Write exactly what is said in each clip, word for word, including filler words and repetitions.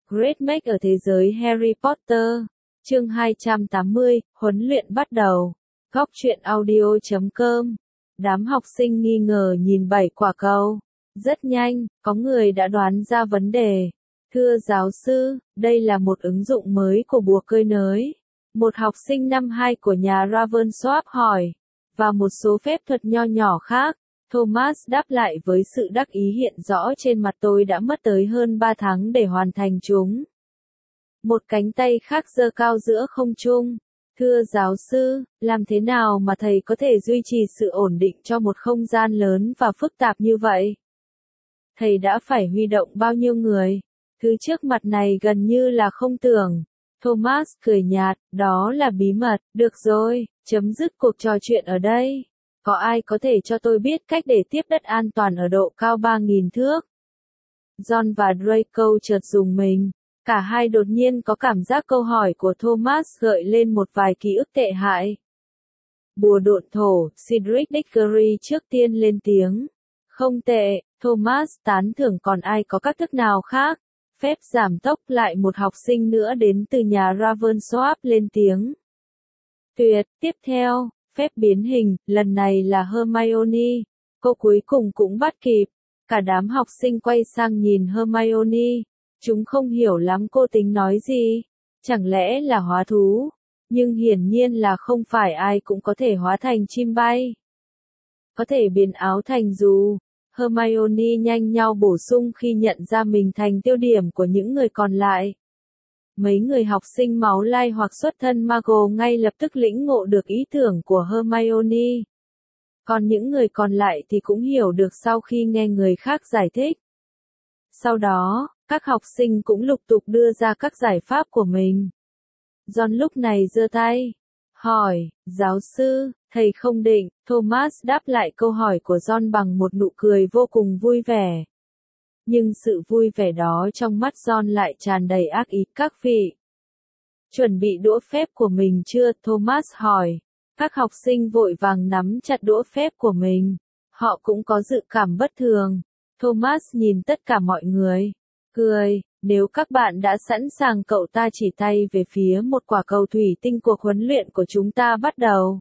Great Make ở thế giới Harry Potter. Chương hai trăm tám mươi, huấn luyện bắt đầu. Góc truyện audio chấm com. Đám học sinh nghi ngờ nhìn bảy quả cầu. Rất nhanh, có người đã đoán ra vấn đề. Thưa giáo sư, đây là một ứng dụng mới của bùa cơi nới. Một học sinh năm hai của nhà Ravensworth hỏi. Và một số phép thuật nho nhỏ khác. Thomas đáp lại với sự đắc ý hiện rõ trên mặt, tôi đã mất tới hơn ba tháng để hoàn thành chúng. Một cánh tay khác giơ cao giữa không trung. Thưa giáo sư, làm thế nào mà thầy có thể duy trì sự ổn định cho một không gian lớn và phức tạp như vậy? Thầy đã phải huy động bao nhiêu người? Thứ trước mặt này gần như là không tưởng. Thomas cười nhạt, đó là bí mật. Được rồi, chấm dứt cuộc trò chuyện ở đây. Có ai có thể cho tôi biết cách để tiếp đất an toàn ở độ cao ba nghìn thước? John và Draco chợt rùng mình. Cả hai đột nhiên có cảm giác câu hỏi của Thomas gợi lên một vài ký ức tệ hại. Bùa độn thổ, Cedric Diggory trước tiên lên tiếng. Không tệ, Thomas tán thưởng. Còn ai có các thức nào khác? Phép giảm tốc. Lại một học sinh nữa đến từ nhà Ravensworth lên tiếng. Tuyệt, tiếp theo. Phép biến hình, lần này là Hermione. Cô cuối cùng cũng bắt kịp. Cả đám học sinh quay sang nhìn Hermione. Chúng không hiểu lắm cô tính nói gì. Chẳng lẽ là hóa thú? Nhưng hiển nhiên là không phải ai cũng có thể hóa thành chim bay. Có thể biến áo thành dù. Hermione nhanh nhau bổ sung khi nhận ra mình thành tiêu điểm của những người còn lại. Mấy người học sinh máu lai hoặc xuất thân Mago ngay lập tức lĩnh ngộ được ý tưởng của Hermione. Còn những người còn lại thì cũng hiểu được sau khi nghe người khác giải thích. Sau đó, các học sinh cũng lục tục đưa ra các giải pháp của mình. John lúc này giơ tay, hỏi, giáo sư, thầy không định. Thomas đáp lại câu hỏi của John bằng một nụ cười vô cùng vui vẻ. Nhưng sự vui vẻ đó trong mắt John lại tràn đầy ác ý. Các vị chuẩn bị đũa phép của mình chưa? Thomas hỏi. Các học sinh vội vàng nắm chặt đũa phép của mình. Họ cũng có dự cảm bất thường. Thomas nhìn tất cả mọi người. Cười, nếu các bạn đã sẵn sàng, cậu ta chỉ tay về phía một quả cầu thủy tinh. Cuộc huấn luyện của chúng ta bắt đầu.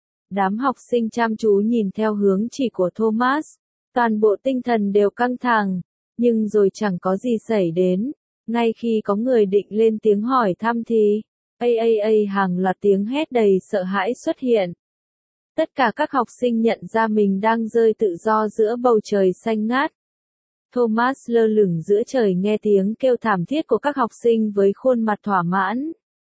Đám học sinh chăm chú nhìn theo hướng chỉ của Thomas. Toàn bộ tinh thần đều căng thẳng. Nhưng rồi chẳng có gì xảy đến. Ngay khi có người định lên tiếng hỏi thăm thì, a a a hàng loạt tiếng hét đầy sợ hãi xuất hiện. Tất cả các học sinh nhận ra mình đang rơi tự do giữa bầu trời xanh ngát. Thomas lơ lửng giữa trời nghe tiếng kêu thảm thiết của các học sinh với khuôn mặt thỏa mãn.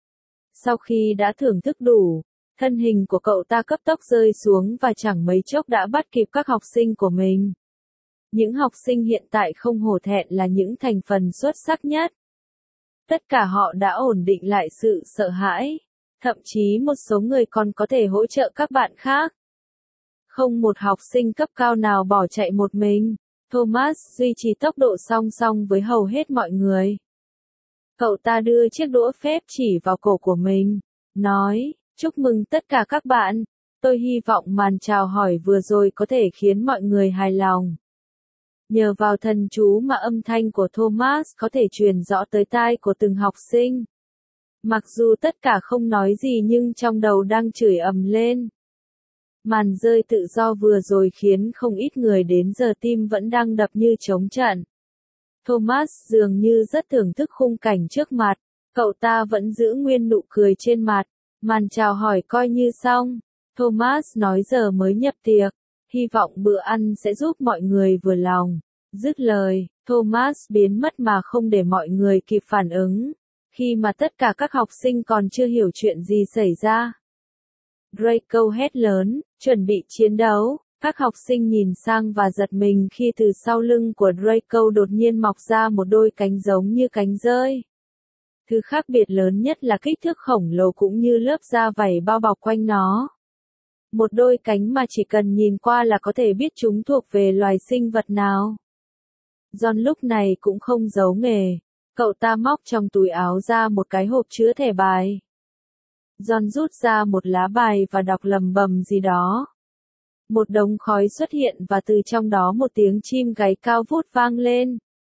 Sau khi đã thưởng thức đủ, thân hình của cậu ta cấp tốc rơi xuống và chẳng mấy chốc đã bắt kịp các học sinh của mình. Những học sinh hiện tại không hổ thẹn là những thành phần xuất sắc nhất. Tất cả họ đã ổn định lại sự sợ hãi. Thậm chí một số người còn có thể hỗ trợ các bạn khác. Không một học sinh cấp cao nào bỏ chạy một mình. Thomas duy trì tốc độ song song với hầu hết mọi người. Cậu ta đưa chiếc đũa phép chỉ vào cổ của mình. Nói, chúc mừng tất cả các bạn. Tôi hy vọng màn chào hỏi vừa rồi có thể khiến mọi người hài lòng. Nhờ vào thần chú mà âm thanh của Thomas có thể truyền rõ tới tai của từng học sinh. Mặc dù tất cả không nói gì nhưng trong đầu đang chửi ầm lên. Màn rơi tự do vừa rồi khiến không ít người đến giờ tim vẫn đang đập như trống trận. Thomas dường như rất thưởng thức khung cảnh trước mặt. Cậu ta vẫn giữ nguyên nụ cười trên mặt. Màn chào hỏi coi như xong. Thomas nói giờ mới nhập tiệc. Hy vọng bữa ăn sẽ giúp mọi người vừa lòng. Dứt lời, Thomas biến mất mà không để mọi người kịp phản ứng. Khi mà tất cả các học sinh còn chưa hiểu chuyện gì xảy ra. Draco hét lớn, chuẩn bị chiến đấu. Các học sinh nhìn sang và giật mình khi từ sau lưng của Draco đột nhiên mọc ra một đôi cánh giống như cánh dơi. Thứ khác biệt lớn nhất là kích thước khổng lồ cũng như lớp da vảy bao bọc quanh nó. Một đôi cánh mà chỉ cần nhìn qua là có thể biết chúng thuộc về loài sinh vật nào. John lúc này cũng không giấu nghề. Cậu ta móc trong túi áo ra một cái hộp chứa thẻ bài. John rút ra một lá bài và đọc lầm bầm gì đó. Một đống khói xuất hiện và từ trong đó một tiếng chim gáy cao vút vang lên.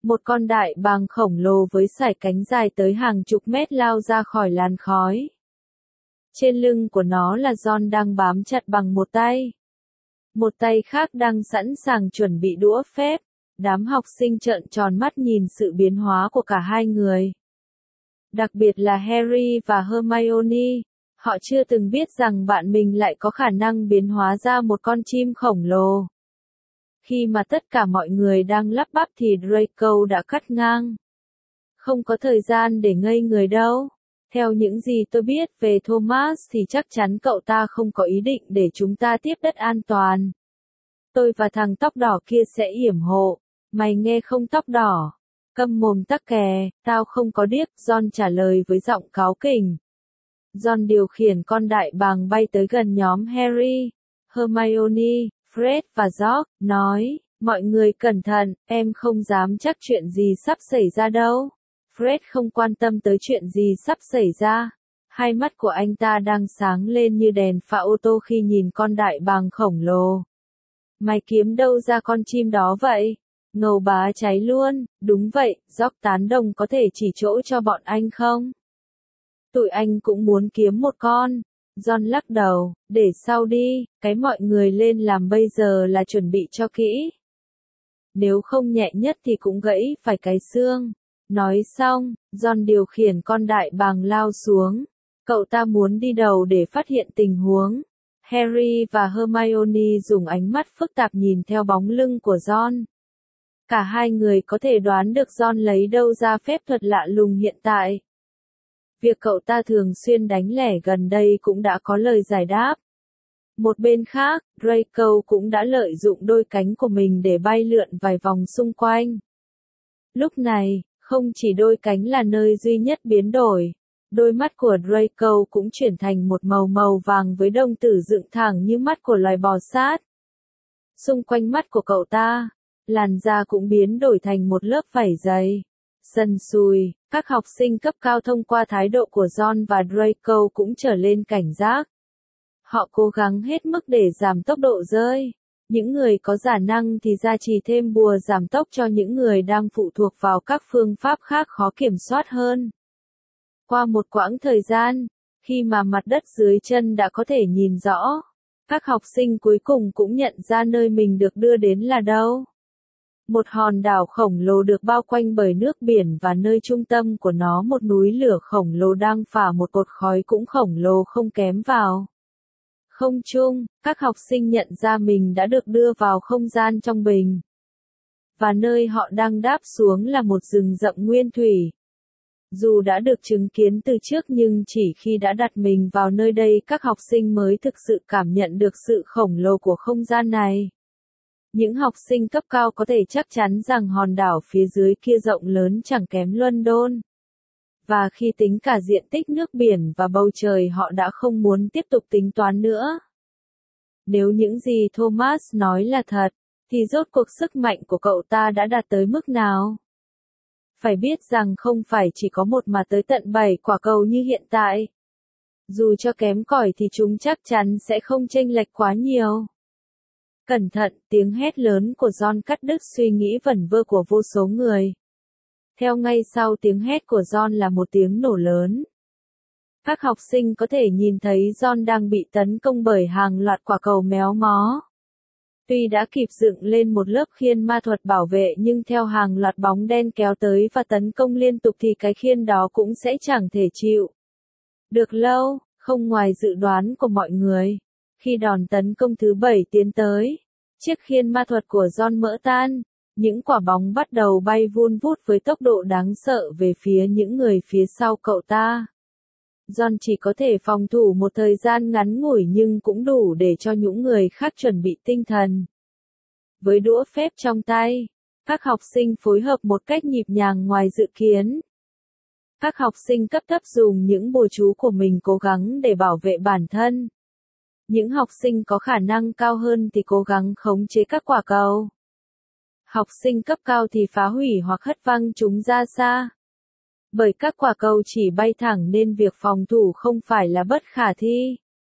Một con đại bàng khổng lồ với sải cánh dài tới hàng chục mét lao ra khỏi làn khói. Trên lưng của nó là John đang bám chặt bằng một tay. Một tay khác đang sẵn sàng chuẩn bị đũa phép. Đám học sinh trợn tròn mắt nhìn sự biến hóa của cả hai người. Đặc biệt là Harry và Hermione. Họ chưa từng biết rằng bạn mình lại có khả năng biến hóa ra một con chim khổng lồ. Khi mà tất cả mọi người đang lắp bắp thì Draco đã cắt ngang. Không có thời gian để ngây người đâu. Theo những gì tôi biết về Thomas thì chắc chắn cậu ta không có ý định để chúng ta tiếp đất an toàn. Tôi và thằng tóc đỏ kia sẽ yểm hộ. Mày nghe không tóc đỏ? Câm mồm tắc kè, tao không có điếc, John trả lời với giọng cáu kỉnh. John điều khiển con đại bàng bay tới gần nhóm Harry, Hermione, Fred và George, nói, mọi người cẩn thận, em không dám chắc chuyện gì sắp xảy ra đâu. Fred không quan tâm tới chuyện gì sắp xảy ra. Hai mắt của anh ta đang sáng lên như đèn pha ô tô khi nhìn con đại bàng khổng lồ. Mày kiếm đâu ra con chim đó vậy? Ngầu bá cháy luôn, đúng vậy, George tán đồng có thể chỉ chỗ cho bọn anh không? Tụi anh cũng muốn kiếm một con. John lắc đầu, để sau đi, cái mọi người lên làm bây giờ là chuẩn bị cho kỹ. Nếu không nhẹ nhất thì cũng gãy phải cái xương. Nói xong, John điều khiển con đại bàng lao xuống. Cậu ta muốn đi đầu để phát hiện tình huống. Harry và Hermione dùng ánh mắt phức tạp nhìn theo bóng lưng của John. Cả hai người có thể đoán được John lấy đâu ra phép thuật lạ lùng hiện tại. Việc cậu ta thường xuyên đánh lẻ gần đây cũng đã có lời giải đáp. Một bên khác, Draco cũng đã lợi dụng đôi cánh của mình để bay lượn vài vòng xung quanh. Lúc này, không chỉ đôi cánh là nơi duy nhất biến đổi. Đôi mắt của Draco cũng chuyển thành một màu màu vàng với đồng tử dựng thẳng như mắt của loài bò sát. Xung quanh mắt của cậu ta, làn da cũng biến đổi thành một lớp vảy dày. Sần sùi, các học sinh cấp cao thông qua thái độ của John và Draco cũng trở lên cảnh giác. Họ cố gắng hết mức để giảm tốc độ rơi. Những người có khả năng thì gia trì thêm bùa giảm tốc cho những người đang phụ thuộc vào các phương pháp khác khó kiểm soát hơn. Qua một quãng thời gian, khi mà mặt đất dưới chân đã có thể nhìn rõ, các học sinh cuối cùng cũng nhận ra nơi mình được đưa đến là đâu. Một hòn đảo khổng lồ được bao quanh bởi nước biển và nơi trung tâm của nó một núi lửa khổng lồ đang phả một cột khói cũng khổng lồ không kém vào. Không trung, các học sinh nhận ra mình đã được đưa vào không gian trong bình. Và nơi họ đang đáp xuống là một rừng rậm nguyên thủy. Dù đã được chứng kiến từ trước nhưng chỉ khi đã đặt mình vào nơi đây các học sinh mới thực sự cảm nhận được sự khổng lồ của không gian này. Những học sinh cấp cao có thể chắc chắn rằng hòn đảo phía dưới kia rộng lớn chẳng kém London. Và khi tính cả diện tích nước biển và bầu trời họ đã không muốn tiếp tục tính toán nữa. Nếu những gì Thomas nói là thật, thì rốt cuộc sức mạnh của cậu ta đã đạt tới mức nào? Phải biết rằng không phải chỉ có một mà tới tận bảy quả cầu như hiện tại. Dù cho kém cỏi thì chúng chắc chắn sẽ không chênh lệch quá nhiều. Cẩn thận, tiếng hét lớn của John cắt đứt suy nghĩ vẩn vơ của vô số người. Theo ngay sau tiếng hét của John là một tiếng nổ lớn. Các học sinh có thể nhìn thấy John đang bị tấn công bởi hàng loạt quả cầu méo mó. Tuy đã kịp dựng lên một lớp khiên ma thuật bảo vệ nhưng theo hàng loạt bóng đen kéo tới và tấn công liên tục thì cái khiên đó cũng sẽ chẳng thể chịu được lâu, không ngoài dự đoán của mọi người. Khi đòn tấn công thứ bảy tiến tới, chiếc khiên ma thuật của John vỡ tan, những quả bóng bắt đầu bay vun vút với tốc độ đáng sợ về phía những người phía sau cậu ta. John chỉ có thể phòng thủ một thời gian ngắn ngủi nhưng cũng đủ để cho những người khác chuẩn bị tinh thần. Với đũa phép trong tay, các học sinh phối hợp một cách nhịp nhàng ngoài dự kiến. Các học sinh cấp thấp dùng những bùa chú của mình cố gắng để bảo vệ bản thân. Những học sinh có khả năng cao hơn thì cố gắng khống chế các quả cầu. Học sinh cấp cao thì phá hủy hoặc hất văng chúng ra xa. Bởi các quả cầu chỉ bay thẳng nên việc phòng thủ không phải là bất khả thi.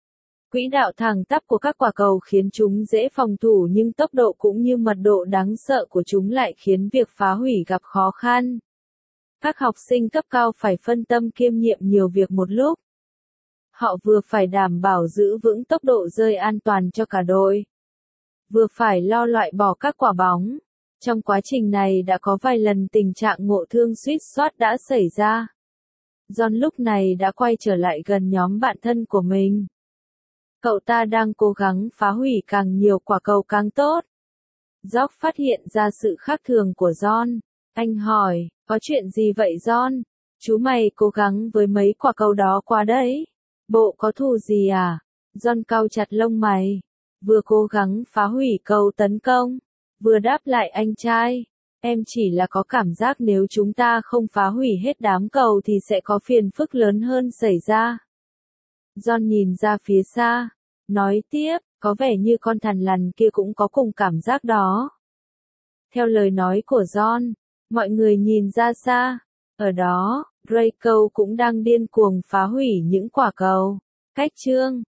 Quỹ đạo thẳng tắp của các quả cầu khiến chúng dễ phòng thủ nhưng tốc độ cũng như mật độ đáng sợ của chúng lại khiến việc phá hủy gặp khó khăn. Các học sinh cấp cao phải phân tâm kiêm nhiệm nhiều việc một lúc. Họ vừa phải đảm bảo giữ vững tốc độ rơi an toàn cho cả đội, vừa phải lo loại bỏ các quả bóng. Trong quá trình này đã có vài lần tình trạng ngộ thương suýt soát đã xảy ra. John lúc này đã quay trở lại gần nhóm bạn thân của mình. Cậu ta đang cố gắng phá hủy càng nhiều quả cầu càng tốt. George phát hiện ra sự khác thường của John. Anh hỏi, có chuyện gì vậy John? Chú mày cố gắng với mấy quả cầu đó quá đấy. Bộ có thù gì à? John cau chặt lông mày. Vừa cố gắng phá hủy cầu tấn công, vừa đáp lại anh trai. Em chỉ là có cảm giác nếu chúng ta không phá hủy hết đám cầu thì sẽ có phiền phức lớn hơn xảy ra. John nhìn ra phía xa, nói tiếp, có vẻ như con thằn lằn kia cũng có cùng cảm giác đó. Theo lời nói của John, mọi người nhìn ra xa. Ở đó, Draco cũng đang điên cuồng phá hủy những quả cầu. Cách chương